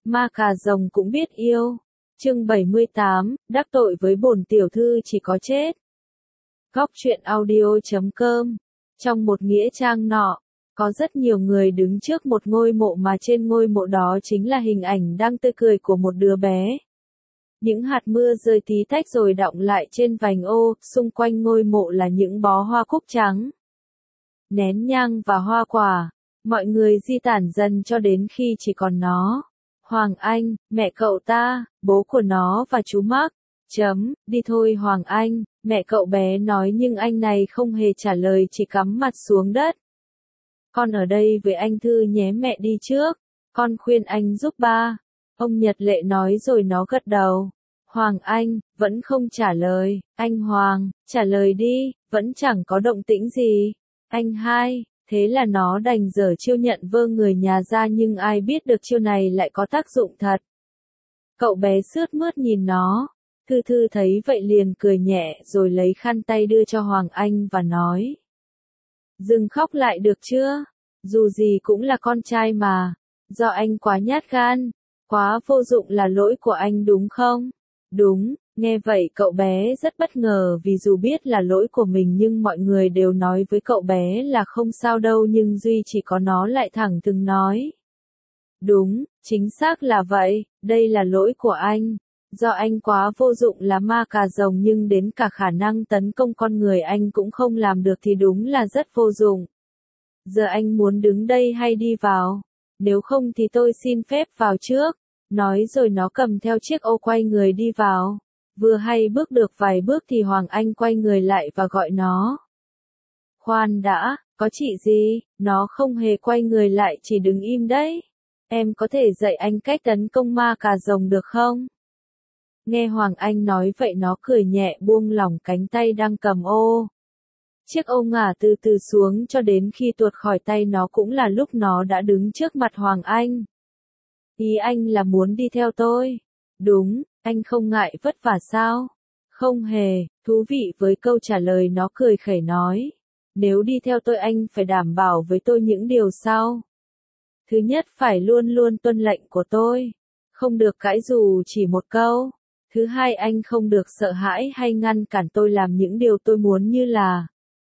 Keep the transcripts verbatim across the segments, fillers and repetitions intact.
Ma cà rồng cũng biết yêu. Chương bảy mươi tám, đắc tội với bổn tiểu thư chỉ có chết. Góc truyện audio chấm com. Trong một nghĩa trang nọ, có rất nhiều người đứng trước một ngôi mộ mà trên ngôi mộ đó chính là hình ảnh đang tươi cười của một đứa bé. Những hạt mưa rơi tí tách rồi đọng lại trên vành ô, xung quanh ngôi mộ là những bó hoa cúc trắng. Nén nhang và hoa quả, mọi người di tản dần cho đến khi chỉ còn nó. Hoàng Anh, mẹ cậu ta, bố của nó và chú Mark. Chấm, đi thôi Hoàng Anh, mẹ cậu bé nói nhưng anh này không hề trả lời, chỉ cắm mặt xuống đất. Con ở đây với anh Thư nhé, mẹ đi trước. Con khuyên anh giúp ba. Ông Nhật Lệ nói rồi nó gật đầu. Hoàng Anh, vẫn không trả lời. Anh Hoàng, trả lời đi, vẫn chẳng có động tĩnh gì. Anh hai, thế là nó đành dở chiêu nhận vơ người nhà ra, nhưng ai biết được chiêu này lại có tác dụng thật. Cậu bé sướt mướt nhìn nó. Thư Thư thấy vậy liền cười nhẹ rồi lấy khăn tay đưa cho Hoàng Anh và nói. Dừng khóc lại được chưa? Dù gì cũng là con trai mà. Do anh quá nhát gan, quá vô dụng là lỗi của anh đúng không? Đúng. Nghe vậy cậu bé rất bất ngờ vì dù biết là lỗi của mình nhưng mọi người đều nói với cậu bé là không sao đâu, nhưng duy chỉ có nó lại thẳng thừng nói. Đúng, chính xác là vậy, đây là lỗi của anh. Do anh quá vô dụng là ma cà rồng, nhưng đến cả khả năng tấn công con người anh cũng không làm được thì đúng là rất vô dụng. Giờ anh muốn đứng đây hay đi vào? Nếu không thì tôi xin phép vào trước. Nói rồi nó cầm theo chiếc ô quay người đi vào. Vừa hay bước được vài bước thì Hoàng Anh quay người lại và gọi nó. Khoan đã, có chuyện gì? Nó không hề quay người lại, chỉ đứng im đấy. Em có thể dạy anh cách tấn công ma cà rồng được không? Nghe Hoàng Anh nói vậy nó cười nhẹ buông lỏng cánh tay đang cầm ô. Chiếc ô ngả từ từ xuống cho đến khi tuột khỏi tay nó, cũng là lúc nó đã đứng trước mặt Hoàng Anh. Ý anh là muốn đi theo tôi? Đúng, anh không ngại vất vả sao? Không hề. Thú vị với câu trả lời nó cười khẩy nói. Nếu đi theo tôi anh phải đảm bảo với tôi những điều sau. Thứ nhất, phải luôn luôn tuân lệnh của tôi. Không được cãi dù chỉ một câu. Thứ hai, anh không được sợ hãi hay ngăn cản tôi làm những điều tôi muốn, như là.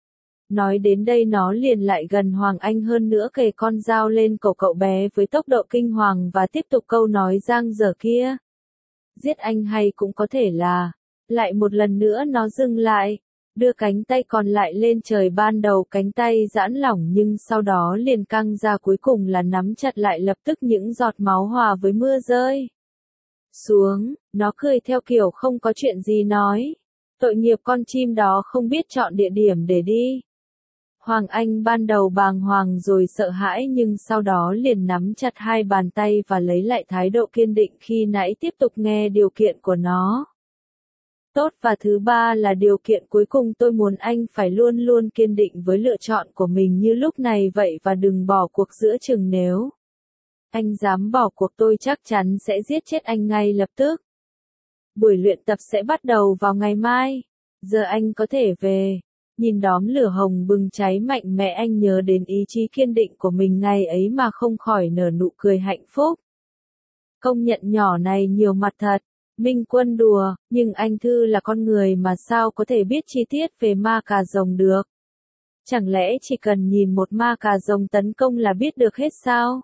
Nói đến đây nó liền lại gần Hoàng Anh hơn nữa, kề con dao lên cổ cậu bé với tốc độ kinh hoàng và tiếp tục câu nói giang dở kia. Giết anh hay cũng có thể là. Lại một lần nữa nó dừng lại, đưa cánh tay còn lại lên trời. Ban đầu cánh tay giãn lỏng nhưng sau đó liền căng ra, cuối cùng là nắm chặt lại, lập tức những giọt máu hòa với mưa rơi xuống. Nó cười theo kiểu không có chuyện gì nói. Tội nghiệp con chim đó không biết chọn địa điểm để đi. Hoàng Anh ban đầu bàng hoàng rồi sợ hãi, nhưng sau đó liền nắm chặt hai bàn tay và lấy lại thái độ kiên định khi nãy, tiếp tục nghe điều kiện của nó. Tốt, và thứ ba là điều kiện cuối cùng, tôi muốn anh phải luôn luôn kiên định với lựa chọn của mình như lúc này vậy và đừng bỏ cuộc giữa chừng. Nếu anh dám bỏ cuộc tôi chắc chắn sẽ giết chết anh ngay lập tức. Buổi luyện tập sẽ bắt đầu vào ngày mai. Giờ anh có thể về. Nhìn đóm lửa hồng bừng cháy mạnh mẽ, anh nhớ đến ý chí kiên định của mình ngày ấy mà không khỏi nở nụ cười hạnh phúc. Công nhận nhỏ này nhiều mặt thật. Minh Quân đùa, nhưng anh Thư là con người mà sao có thể biết chi tiết về ma cà rồng được? Chẳng lẽ chỉ cần nhìn một ma cà rồng tấn công là biết được hết sao?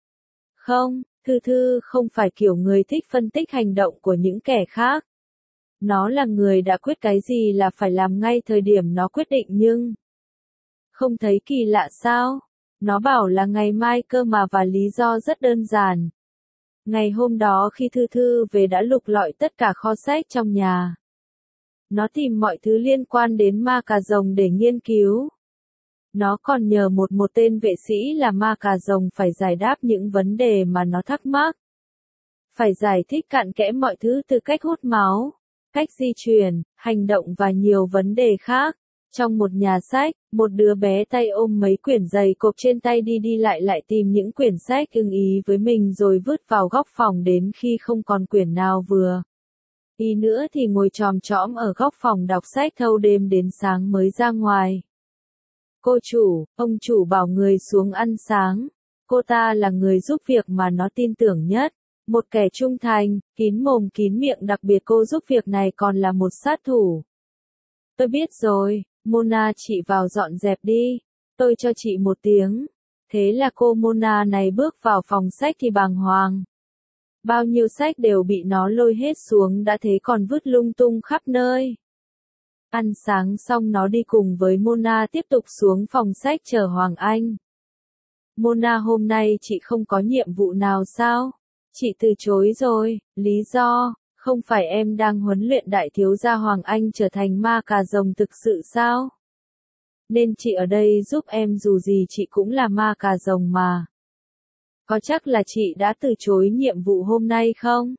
Không, Thư Thư không phải kiểu người thích phân tích hành động của những kẻ khác. Nó là người đã quyết cái gì là phải làm ngay thời điểm nó quyết định, nhưng không thấy kỳ lạ sao? Nó bảo là ngày mai cơ mà, và lý do rất đơn giản. Ngày hôm đó khi Thư Thư về đã lục lọi tất cả kho sách trong nhà. Nó tìm mọi thứ liên quan đến ma cà rồng để nghiên cứu. Nó còn nhờ một một tên vệ sĩ là ma cà rồng phải giải đáp những vấn đề mà nó thắc mắc. Phải giải thích cặn kẽ mọi thứ từ cách hút máu, cách di chuyển, hành động và nhiều vấn đề khác. Trong một nhà sách, một đứa bé tay ôm mấy quyển dày cộp trên tay đi đi lại lại tìm những quyển sách ưng ý với mình rồi vứt vào góc phòng, đến khi không còn quyển nào vừa ý nữa thì ngồi chòm chõm ở góc phòng đọc sách thâu đêm đến sáng mới ra ngoài. Cô chủ, ông chủ bảo người xuống ăn sáng. Cô ta là người giúp việc mà nó tin tưởng nhất. Một kẻ trung thành, kín mồm kín miệng, đặc biệt cô giúp việc này còn là một sát thủ. Tôi biết rồi, Mona, chị vào dọn dẹp đi. Tôi cho chị một tiếng. Thế là cô Mona này bước vào phòng sách thì bàng hoàng. Bao nhiêu sách đều bị nó lôi hết xuống đã thế còn vứt lung tung khắp nơi. Ăn sáng xong nó đi cùng với Mona tiếp tục xuống phòng sách chờ Hoàng Anh. Mona, hôm nay chị không có nhiệm vụ nào sao? Chị từ chối rồi, lý do, không phải em đang huấn luyện đại thiếu gia Hoàng Anh trở thành ma cà rồng thực sự sao? Nên chị ở đây giúp em, dù gì chị cũng là ma cà rồng mà. Có chắc là chị đã từ chối nhiệm vụ hôm nay không?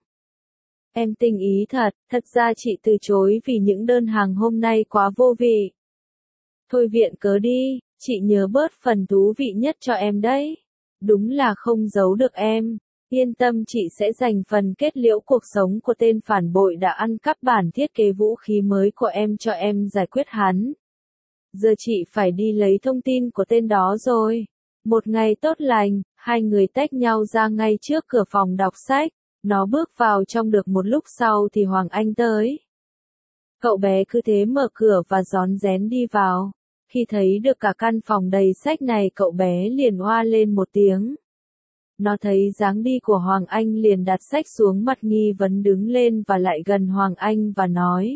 Em tinh ý thật, thật ra chị từ chối vì những đơn hàng hôm nay quá vô vị. Thôi viện cớ đi, chị nhớ bớt phần thú vị nhất cho em đấy. Đúng là không giấu được em. Yên tâm, chị sẽ dành phần kết liễu cuộc sống của tên phản bội đã ăn cắp bản thiết kế vũ khí mới của em cho em giải quyết hắn. Giờ chị phải đi lấy thông tin của tên đó rồi. Một ngày tốt lành, hai người tách nhau ra ngay trước cửa phòng đọc sách. Nó bước vào trong được một lúc sau thì Hoàng Anh tới. Cậu bé cứ thế mở cửa và rón rén đi vào. Khi thấy được cả căn phòng đầy sách này, cậu bé liền oa lên một tiếng. Nó thấy dáng đi của Hoàng Anh liền đặt sách xuống, mặt nghi vấn đứng lên và lại gần Hoàng Anh và nói.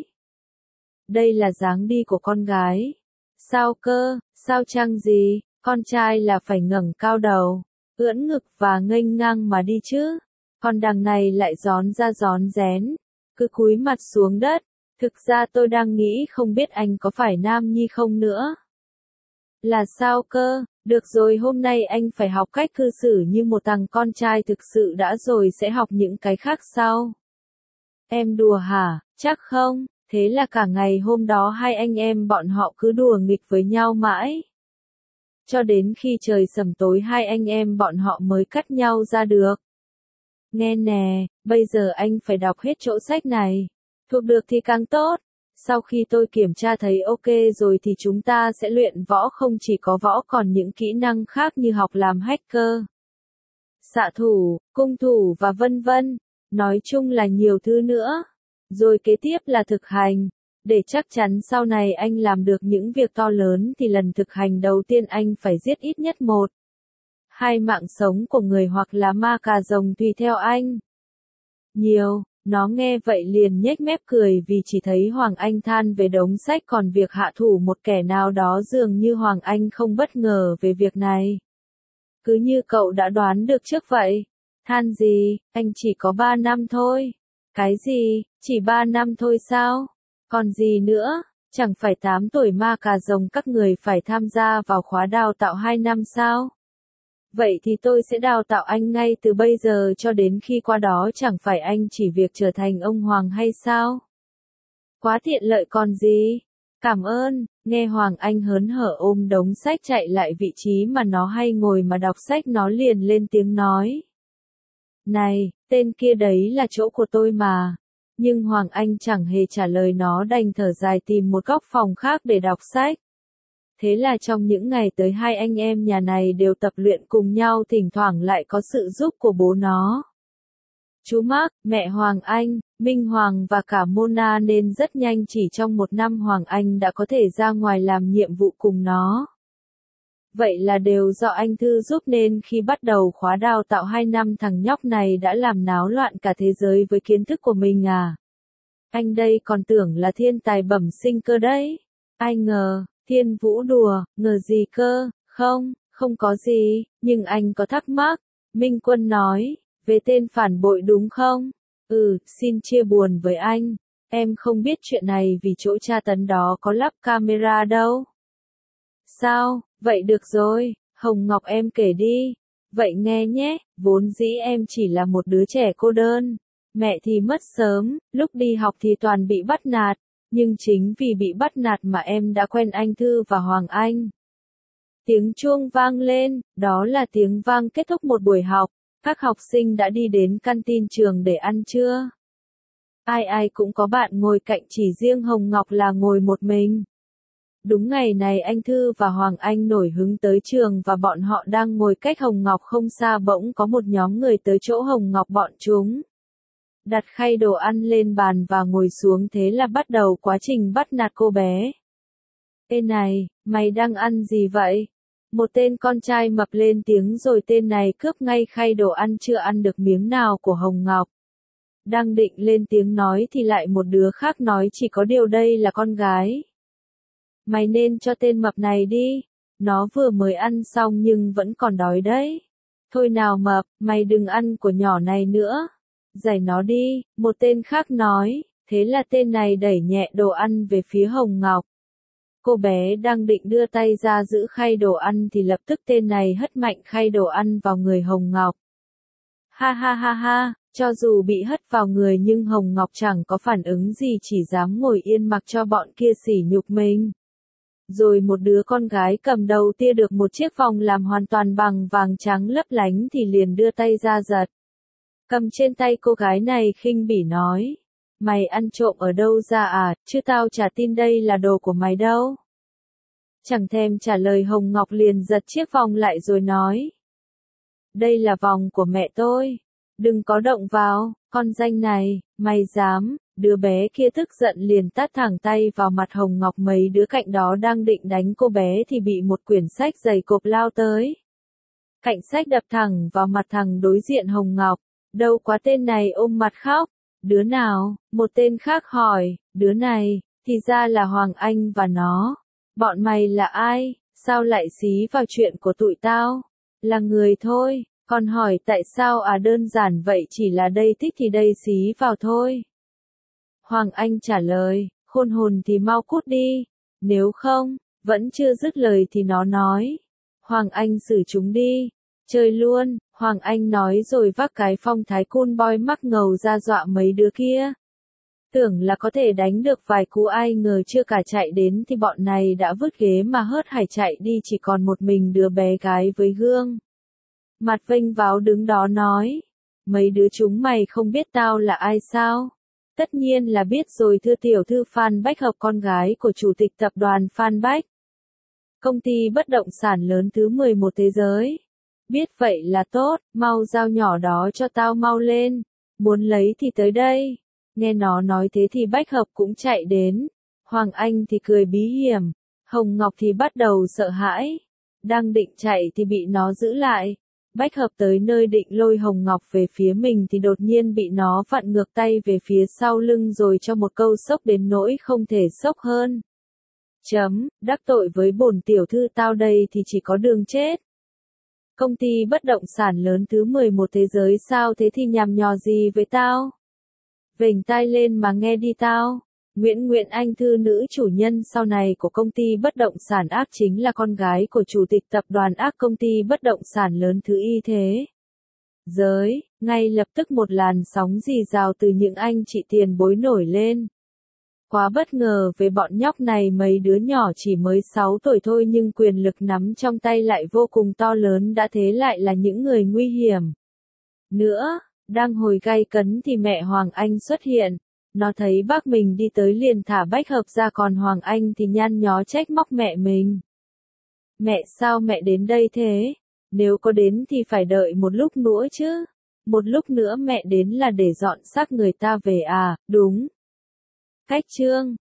Đây là dáng đi của con gái. Sao cơ, sao chăng gì, con trai là phải ngẩng cao đầu, ưỡn ngực và nghênh ngang mà đi chứ. Còn đằng này lại rón ra rón rén, cứ cúi mặt xuống đất. Thực ra tôi đang nghĩ không biết anh có phải nam nhi không nữa. Là sao cơ, được rồi, hôm nay anh phải học cách cư xử như một thằng con trai thực sự đã, rồi sẽ học những cái khác sau. Em đùa hả, chắc không? Thế là cả ngày hôm đó hai anh em bọn họ cứ đùa nghịch với nhau mãi. Cho đến khi trời sầm tối hai anh em bọn họ mới cắt nhau ra được. Nghe nè, bây giờ anh phải đọc hết chỗ sách này. Thuộc được thì càng tốt. Sau khi tôi kiểm tra thấy ok rồi thì chúng ta sẽ luyện võ, không chỉ có võ còn những kỹ năng khác như học làm hacker, xạ thủ, cung thủ và vân vân. Nói chung là nhiều thứ nữa. Rồi kế tiếp là thực hành. Để chắc chắn sau này anh làm được những việc to lớn thì lần thực hành đầu tiên anh phải giết ít nhất một, hai mạng sống của người hoặc là ma cà rồng tùy theo anh. Nhiều, nó nghe vậy liền nhếch mép cười vì chỉ thấy Hoàng Anh than về đống sách, còn việc hạ thủ một kẻ nào đó dường như Hoàng Anh không bất ngờ về việc này. Cứ như cậu đã đoán được trước vậy. Than gì, anh chỉ có ba năm thôi. Cái gì, chỉ ba năm thôi sao? Còn gì nữa, chẳng phải tám tuổi ma cà rồng các người phải tham gia vào khóa đào tạo hai năm sao? Vậy thì tôi sẽ đào tạo anh ngay từ bây giờ cho đến khi qua đó, chẳng phải anh chỉ việc trở thành ông hoàng hay sao? Quá tiện lợi còn gì? Cảm ơn, nghe Hoàng Anh hớn hở ôm đống sách chạy lại vị trí mà nó hay ngồi mà đọc sách, nó liền lên tiếng nói. Này, tên kia đấy là chỗ của tôi mà. Nhưng Hoàng Anh chẳng hề trả lời, nó đành thở dài tìm một góc phòng khác để đọc sách. Thế là trong những ngày tới hai anh em nhà này đều tập luyện cùng nhau, thỉnh thoảng lại có sự giúp của bố nó. Chú Mark, mẹ Hoàng Anh, Minh Hoàng và cả Mona, nên rất nhanh chỉ trong một năm Hoàng Anh đã có thể ra ngoài làm nhiệm vụ cùng nó. Vậy là đều do anh Thư giúp, nên khi bắt đầu khóa đào tạo hai năm thằng nhóc này đã làm náo loạn cả thế giới với kiến thức của mình à. Anh đây còn tưởng là thiên tài bẩm sinh cơ đấy. Ai ngờ, Thiên Vũ đùa, ngờ gì cơ, không, không có gì, nhưng anh có thắc mắc. Minh Quân nói, về tên phản bội đúng không? Ừ, xin chia buồn với anh. Em không biết chuyện này vì chỗ tra tấn đó có lắp camera đâu. Sao, vậy được rồi, Hồng Ngọc em kể đi. Vậy nghe nhé, vốn dĩ em chỉ là một đứa trẻ cô đơn. Mẹ thì mất sớm, lúc đi học thì toàn bị bắt nạt. Nhưng chính vì bị bắt nạt mà em đã quen anh Thư và Hoàng Anh. Tiếng chuông vang lên, đó là tiếng vang kết thúc một buổi học. Các học sinh đã đi đến canteen trường để ăn trưa. Ai ai cũng có bạn ngồi cạnh, chỉ riêng Hồng Ngọc là ngồi một mình. Đúng ngày này anh Thư và Hoàng Anh nổi hứng tới trường và bọn họ đang ngồi cách Hồng Ngọc không xa bỗng có một nhóm người tới chỗ Hồng Ngọc bọn chúng. Đặt khay đồ ăn lên bàn và ngồi xuống thế là bắt đầu quá trình bắt nạt cô bé. Ê này, mày đang ăn gì vậy? Một tên con trai mập lên tiếng rồi tên này cướp ngay khay đồ ăn chưa ăn được miếng nào của Hồng Ngọc. Đang định lên tiếng nói thì lại một đứa khác nói chỉ có điều đây là con gái. Mày nên cho tên mập này đi, nó vừa mới ăn xong nhưng vẫn còn đói đấy. Thôi nào mập, mày đừng ăn của nhỏ này nữa. Giải nó đi, một tên khác nói, thế là tên này đẩy nhẹ đồ ăn về phía Hồng Ngọc. Cô bé đang định đưa tay ra giữ khay đồ ăn thì lập tức tên này hất mạnh khay đồ ăn vào người Hồng Ngọc. Ha ha ha ha, cho dù bị hất vào người nhưng Hồng Ngọc chẳng có phản ứng gì chỉ dám ngồi yên mặc cho bọn kia sỉ nhục mình. Rồi một đứa con gái cầm đầu tia được một chiếc vòng làm hoàn toàn bằng vàng trắng lấp lánh thì liền đưa tay ra giật. Cầm trên tay cô gái này khinh bỉ nói. Mày ăn trộm ở đâu ra à, chứ tao chả tin đây là đồ của mày đâu. Chẳng thèm trả lời Hồng Ngọc liền giật chiếc vòng lại rồi nói. Đây là vòng của mẹ tôi. Đừng có động vào, con danh này, mày dám. Đứa bé kia tức giận liền tát thẳng tay vào mặt Hồng Ngọc. Mấy đứa cạnh đó đang định đánh cô bé thì bị một quyển sách dày cộp lao tới. Cạnh sách đập thẳng vào mặt thằng đối diện Hồng Ngọc. Đâu quá tên này ôm mặt khóc. Đứa nào? Một tên khác hỏi. Đứa này, thì ra là Hoàng Anh và nó. Bọn mày là ai? Sao lại xí vào chuyện của tụi tao? Là người thôi. Còn hỏi tại sao à, đơn giản vậy, chỉ là đây thích thì đây xí vào thôi. Hoàng Anh trả lời, khôn hồn thì mau cút đi. Nếu không, vẫn chưa dứt lời thì nó nói. Hoàng Anh xử chúng đi. Chơi luôn, Hoàng Anh nói rồi vác cái phong thái cool boy mắc ngầu ra dọa mấy đứa kia. Tưởng là có thể đánh được vài cú, ai ngờ chưa cả chạy đến thì bọn này đã vứt ghế mà hớt hải chạy đi, chỉ còn một mình đứa bé gái với gương. Mặt vênh váo đứng đó nói. Mấy đứa chúng mày không biết tao là ai sao? Tất nhiên là biết rồi thưa tiểu thư Phan Bách Hợp, con gái của chủ tịch tập đoàn Phan Bách. Công ty bất động sản lớn thứ mười một thế giới. Biết vậy là tốt, mau giao nhỏ đó cho tao mau lên. Muốn lấy thì tới đây. Nghe nó nói thế thì Bách Hợp cũng chạy đến. Hoàng Anh thì cười bí hiểm. Hồng Ngọc thì bắt đầu sợ hãi. Đang định chạy thì bị nó giữ lại. Bách Hợp tới nơi định lôi Hồng Ngọc về phía mình thì đột nhiên bị nó vặn ngược tay về phía sau lưng rồi cho một câu sốc đến nỗi không thể sốc hơn. Chấm, đắc tội với bổn tiểu thư tao đây thì chỉ có đường chết. Công ty bất động sản lớn thứ mười một thế giới sao thế thì nhằm nhò gì với tao? Vểnh tai lên mà nghe đi tao. Nguyễn Nguyễn Anh Thư, nữ chủ nhân sau này của công ty bất động sản Ác, chính là con gái của chủ tịch tập đoàn Ác, công ty bất động sản lớn thứ y thế giới. Ngay lập tức một làn sóng rì rào từ những anh chị tiền bối nổi lên. Quá bất ngờ về bọn nhóc này, mấy đứa nhỏ chỉ mới sáu tuổi thôi nhưng quyền lực nắm trong tay lại vô cùng to lớn, đã thế lại là những người nguy hiểm. Nữa, đang hồi gay cấn thì mẹ Hoàng Anh xuất hiện. Nó thấy bác mình đi tới liền thả Bách Hợp ra, còn Hoàng Anh thì nhăn nhó trách móc mẹ mình. Mẹ, sao mẹ đến đây thế? Nếu có đến thì phải đợi một lúc nữa chứ. Một lúc nữa mẹ đến là để dọn xác người ta về à, đúng. Cách chương